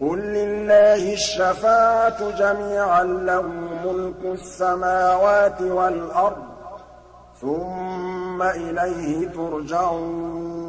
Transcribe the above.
قُل لِّلَّهِ الشَّفَاعَةُ جَمِيعًا ۖ لَّهُ مُلْكُ السَّمَاوَاتِ وَالْأَرْضِ ۖ ثُمَّ إِلَيْهِ تُرْجَعُونَ